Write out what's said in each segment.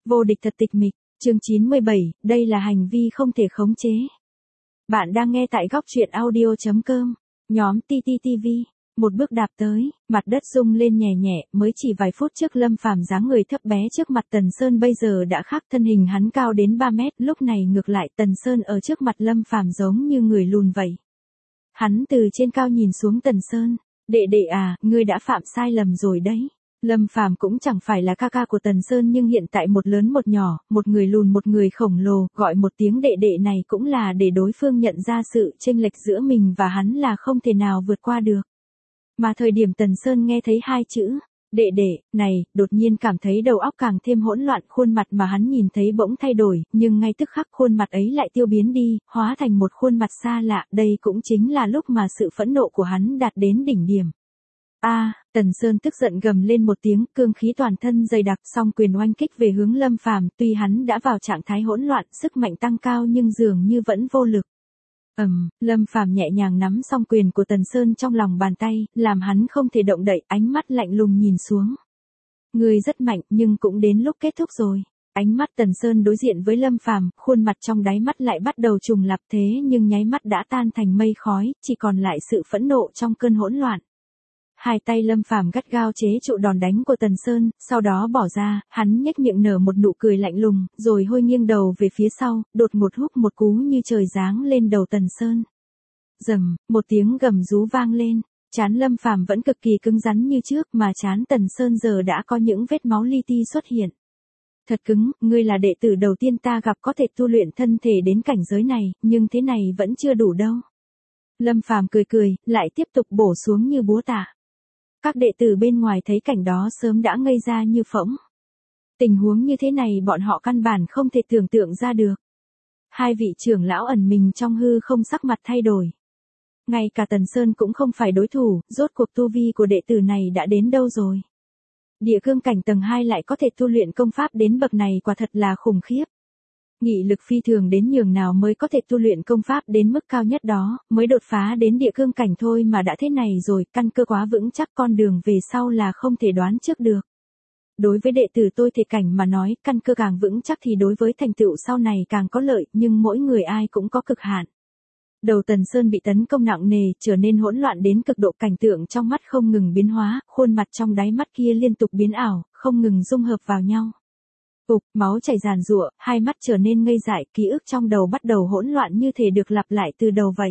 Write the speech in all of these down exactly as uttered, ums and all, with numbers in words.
Vô địch thật tịch mịch, chương chín mươi bảy, đây là hành vi không thể khống chế. Bạn đang nghe tại góc truyện audio chấm com, nhóm tê tê tê vê. Một bước đạp tới, mặt đất rung lên nhẹ nhẹ, mới chỉ vài phút trước Lâm Phàm dáng người thấp bé trước mặt Tần Sơn bây giờ đã khác, thân hình hắn cao đến ba mét, lúc này ngược lại Tần Sơn ở trước mặt Lâm Phàm giống như người lùn vậy. Hắn từ trên cao nhìn xuống Tần Sơn, đệ đệ à, ngươi đã phạm sai lầm rồi đấy. Lâm Phàm cũng chẳng phải là ca ca của Tần Sơn nhưng hiện tại một lớn một nhỏ, một người lùn một người khổng lồ, gọi một tiếng đệ đệ này cũng là để đối phương nhận ra sự chênh lệch giữa mình và hắn là không thể nào vượt qua được. Mà thời điểm Tần Sơn nghe thấy hai chữ, đệ đệ, này, đột nhiên cảm thấy đầu óc càng thêm hỗn loạn, khuôn mặt mà hắn nhìn thấy bỗng thay đổi, nhưng ngay tức khắc khuôn mặt ấy lại tiêu biến đi, hóa thành một khuôn mặt xa lạ, đây cũng chính là lúc mà sự phẫn nộ của hắn đạt đến đỉnh điểm. A, à, Tần Sơn tức giận gầm lên một tiếng, cương khí toàn thân dày đặc, song quyền oanh kích về hướng Lâm Phàm, tuy hắn đã vào trạng thái hỗn loạn, sức mạnh tăng cao nhưng dường như vẫn vô lực. Ầm, um, Lâm Phàm nhẹ nhàng nắm song quyền của Tần Sơn trong lòng bàn tay, làm hắn không thể động đậy, ánh mắt lạnh lùng nhìn xuống. Ngươi rất mạnh, nhưng cũng đến lúc kết thúc rồi. Ánh mắt Tần Sơn đối diện với Lâm Phàm, khuôn mặt trong đáy mắt lại bắt đầu trùng lặp thế nhưng nháy mắt đã tan thành mây khói, chỉ còn lại sự phẫn nộ trong cơn hỗn loạn. Hai tay Lâm Phàm gắt gao chế trụ đòn đánh của Tần Sơn, sau đó bỏ ra, hắn nhếch miệng nở một nụ cười lạnh lùng, rồi hơi nghiêng đầu về phía sau, đột ngột húc một cú như trời giáng lên đầu Tần Sơn. Rầm, một tiếng gầm rú vang lên, trán Lâm Phàm vẫn cực kỳ cứng rắn như trước mà trán Tần Sơn giờ đã có những vết máu li ti xuất hiện. Thật cứng, ngươi là đệ tử đầu tiên ta gặp có thể tu luyện thân thể đến cảnh giới này, nhưng thế này vẫn chưa đủ đâu. Lâm Phàm cười cười, lại tiếp tục bổ xuống như búa tạ. Các đệ tử bên ngoài thấy cảnh đó sớm đã ngây ra như phỗng. Tình huống như thế này bọn họ căn bản không thể tưởng tượng ra được. Hai vị trưởng lão ẩn mình trong hư không sắc mặt thay đổi. Ngay cả Tần Sơn cũng không phải đối thủ, rốt cuộc tu vi của đệ tử này đã đến đâu rồi. Địa cương cảnh tầng hai lại có thể tu luyện công pháp đến bậc này quả thật là khủng khiếp. Nghị lực phi thường đến nhường nào mới có thể tu luyện công pháp đến mức cao nhất đó, mới đột phá đến địa cương cảnh thôi mà đã thế này rồi, căn cơ quá vững chắc, con đường về sau là không thể đoán trước được. Đối với đệ tử tôi thể cảnh mà nói, căn cơ càng vững chắc thì đối với thành tựu sau này càng có lợi, nhưng mỗi người ai cũng có cực hạn. Đầu Tần Sơn bị tấn công nặng nề, trở nên hỗn loạn đến cực độ, cảnh tượng trong mắt không ngừng biến hóa, khuôn mặt trong đáy mắt kia liên tục biến ảo, không ngừng dung hợp vào nhau. Ục, máu chảy ràn rụa, hai mắt trở nên ngây dại, ký ức trong đầu bắt đầu hỗn loạn như thể được lặp lại từ đầu vậy.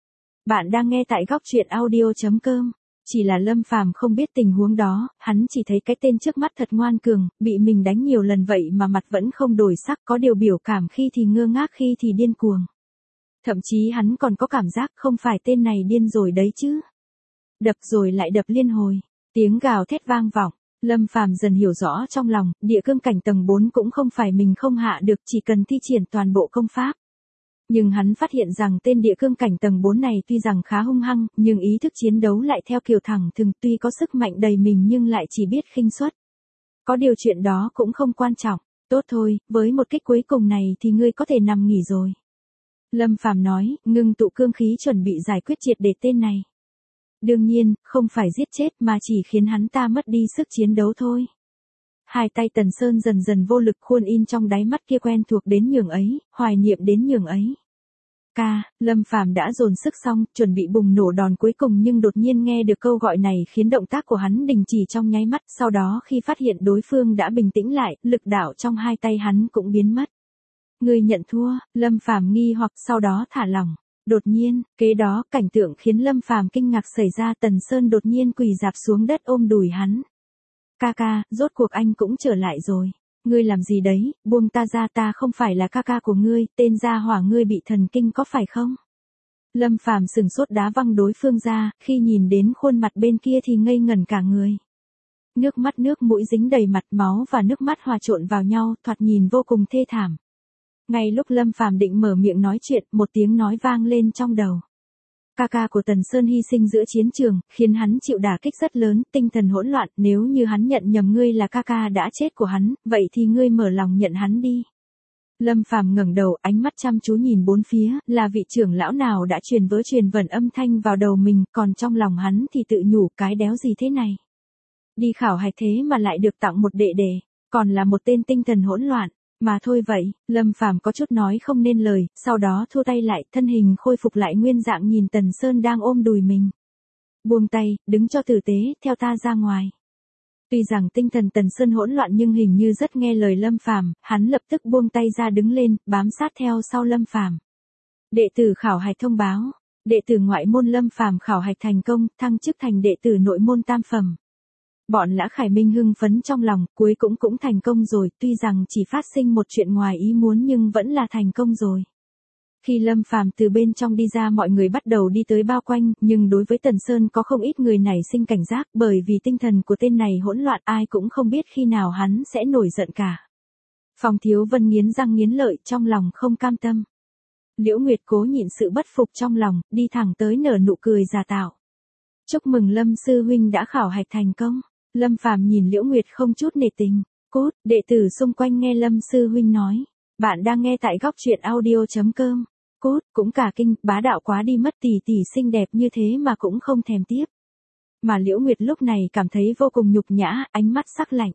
Bạn đang nghe tại góc truyện audio chấm com. Chỉ là Lâm Phàm không biết tình huống đó, hắn chỉ thấy cái tên trước mắt thật ngoan cường, bị mình đánh nhiều lần vậy mà mặt vẫn không đổi sắc, có điều biểu cảm khi thì ngơ ngác khi thì điên cuồng. Thậm chí hắn còn có cảm giác không phải tên này điên rồi đấy chứ. Đập rồi lại đập liên hồi, tiếng gào thét vang vọng. Lâm Phàm dần hiểu rõ trong lòng, địa cương cảnh tầng bốn cũng không phải mình không hạ được, chỉ cần thi triển toàn bộ công pháp. Nhưng hắn phát hiện rằng tên địa cương cảnh tầng bốn này tuy rằng khá hung hăng, nhưng ý thức chiến đấu lại theo kiểu thẳng thừng, tuy có sức mạnh đầy mình nhưng lại chỉ biết khinh suất. Có điều chuyện đó cũng không quan trọng, tốt thôi, với một kích cuối cùng này thì ngươi có thể nằm nghỉ rồi. Lâm Phàm nói, ngưng tụ cương khí chuẩn bị giải quyết triệt để tên này. Đương nhiên, không phải giết chết mà chỉ khiến hắn ta mất đi sức chiến đấu thôi. Hai tay Tần Sơn dần dần vô lực, khuôn in trong đáy mắt kia quen thuộc đến nhường ấy, hoài niệm đến nhường ấy. Ca, Lâm Phàm đã dồn sức xong, chuẩn bị bùng nổ đòn cuối cùng nhưng đột nhiên nghe được câu gọi này khiến động tác của hắn đình chỉ trong nháy mắt, sau đó khi phát hiện đối phương đã bình tĩnh lại, lực đạo trong hai tay hắn cũng biến mất. Ngươi nhận thua, Lâm Phàm nghi hoặc sau đó thả lỏng. Đột nhiên, kế đó, cảnh tượng khiến Lâm Phàm kinh ngạc xảy ra, Tần Sơn đột nhiên quỳ rạp xuống đất ôm đùi hắn. Ca ca, rốt cuộc anh cũng trở lại rồi. Ngươi làm gì đấy, buông ta ra, ta không phải là ca ca của ngươi, tên gia hỏa ngươi bị thần kinh có phải không? Lâm Phàm sừng sốt đá văng đối phương ra, khi nhìn đến khuôn mặt bên kia thì ngây ngẩn cả người. Nước mắt nước mũi dính đầy mặt, máu và nước mắt hòa trộn vào nhau, thoạt nhìn vô cùng thê thảm. Ngay lúc Lâm Phàm định mở miệng nói chuyện, một tiếng nói vang lên trong đầu. Ca ca của Tần Sơn hy sinh giữa chiến trường, khiến hắn chịu đả kích rất lớn, tinh thần hỗn loạn, nếu như hắn nhận nhầm ngươi là ca ca đã chết của hắn, vậy thì ngươi mở lòng nhận hắn đi. Lâm Phàm ngẩng đầu, ánh mắt chăm chú nhìn bốn phía, là vị trưởng lão nào đã truyền vớ truyền vẩn âm thanh vào đầu mình, còn trong lòng hắn thì tự nhủ cái đéo gì thế này. Đi khảo hạch thế mà lại được tặng một đệ đệ. còn là một tên tinh thần hỗn loạn. Mà thôi vậy, Lâm Phàm có chút nói không nên lời, sau đó thua tay lại, thân hình khôi phục lại nguyên dạng nhìn Tần Sơn đang ôm đùi mình. Buông tay, đứng cho tử tế, theo ta ra ngoài. Tuy rằng tinh thần Tần Sơn hỗn loạn nhưng hình như rất nghe lời Lâm Phàm, hắn lập tức buông tay ra đứng lên, bám sát theo sau Lâm Phàm. Đệ tử khảo hạch thông báo, đệ tử ngoại môn Lâm Phàm khảo hạch thành công, thăng chức thành đệ tử nội môn tam phẩm. Bọn Lã Khải Minh hưng phấn trong lòng, cuối cũng cũng thành công rồi, tuy rằng chỉ phát sinh một chuyện ngoài ý muốn nhưng vẫn là thành công rồi. Khi Lâm Phàm từ bên trong đi ra mọi người bắt đầu đi tới bao quanh, nhưng đối với Tần Sơn có không ít người nảy sinh cảnh giác bởi vì tinh thần của tên này hỗn loạn ai cũng không biết khi nào hắn sẽ nổi giận cả. Phong Thiếu Vân nghiến răng nghiến lợi trong lòng không cam tâm. Liễu Nguyệt cố nhịn sự bất phục trong lòng, đi thẳng tới nở nụ cười giả tạo. Chúc mừng Lâm sư huynh đã khảo hạch thành công. Lâm Phàm nhìn Liễu Nguyệt không chút nể tình. Cút, đệ tử xung quanh nghe Lâm sư huynh nói. Bạn đang nghe tại góc truyện audio chấm com. Cút, cũng cả kinh, bá đạo quá đi mất, tỷ tỷ xinh đẹp như thế mà cũng không thèm tiếp. Mà Liễu Nguyệt lúc này cảm thấy vô cùng nhục nhã, ánh mắt sắc lạnh.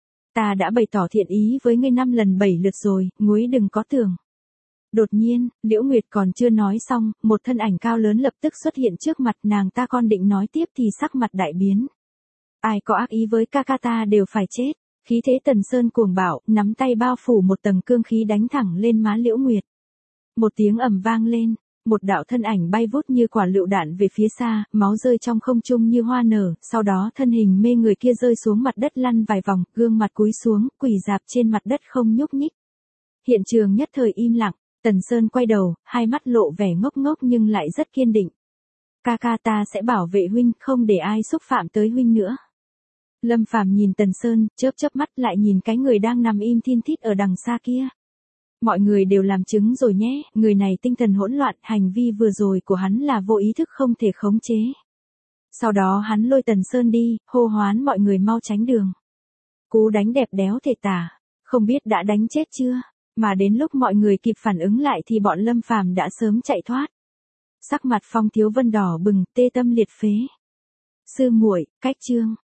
Ta đã bày tỏ thiện ý với ngươi năm lần bảy lượt rồi, nguối đừng có tưởng. Đột nhiên, Liễu Nguyệt còn chưa nói xong, một thân ảnh cao lớn lập tức xuất hiện trước mặt nàng ta, còn định nói tiếp thì sắc mặt đại biến. Ai có ác ý với ca ca ta đều phải chết. Khí thế Tần Sơn cuồng bạo, nắm tay bao phủ một tầng cương khí đánh thẳng lên má Liễu Nguyệt. Một tiếng ầm vang lên, một đạo thân ảnh bay vút như quả lựu đạn về phía xa, máu rơi trong không trung như hoa nở, sau đó thân hình mê người kia rơi xuống mặt đất lăn vài vòng, gương mặt cúi xuống, quỳ rạp trên mặt đất không nhúc nhích. Hiện trường nhất thời im lặng, Tần Sơn quay đầu, hai mắt lộ vẻ ngốc ngốc nhưng lại rất kiên định. Ca ca ta sẽ bảo vệ huynh, không để ai xúc phạm tới huynh nữa. Lâm Phàm nhìn Tần Sơn, chớp chớp mắt lại nhìn cái người đang nằm im thin thít ở đằng xa kia. Mọi người đều làm chứng rồi nhé, người này tinh thần hỗn loạn, hành vi vừa rồi của hắn là vô ý thức không thể khống chế. Sau đó hắn lôi Tần Sơn đi, hô hoán mọi người mau tránh đường. Cú đánh đẹp đéo thể tả, không biết đã đánh chết chưa, mà đến lúc mọi người kịp phản ứng lại thì bọn Lâm Phàm đã sớm chạy thoát. Sắc mặt Phong Thiếu Vân đỏ bừng, tê tâm liệt phế. Sư muội, cách chương.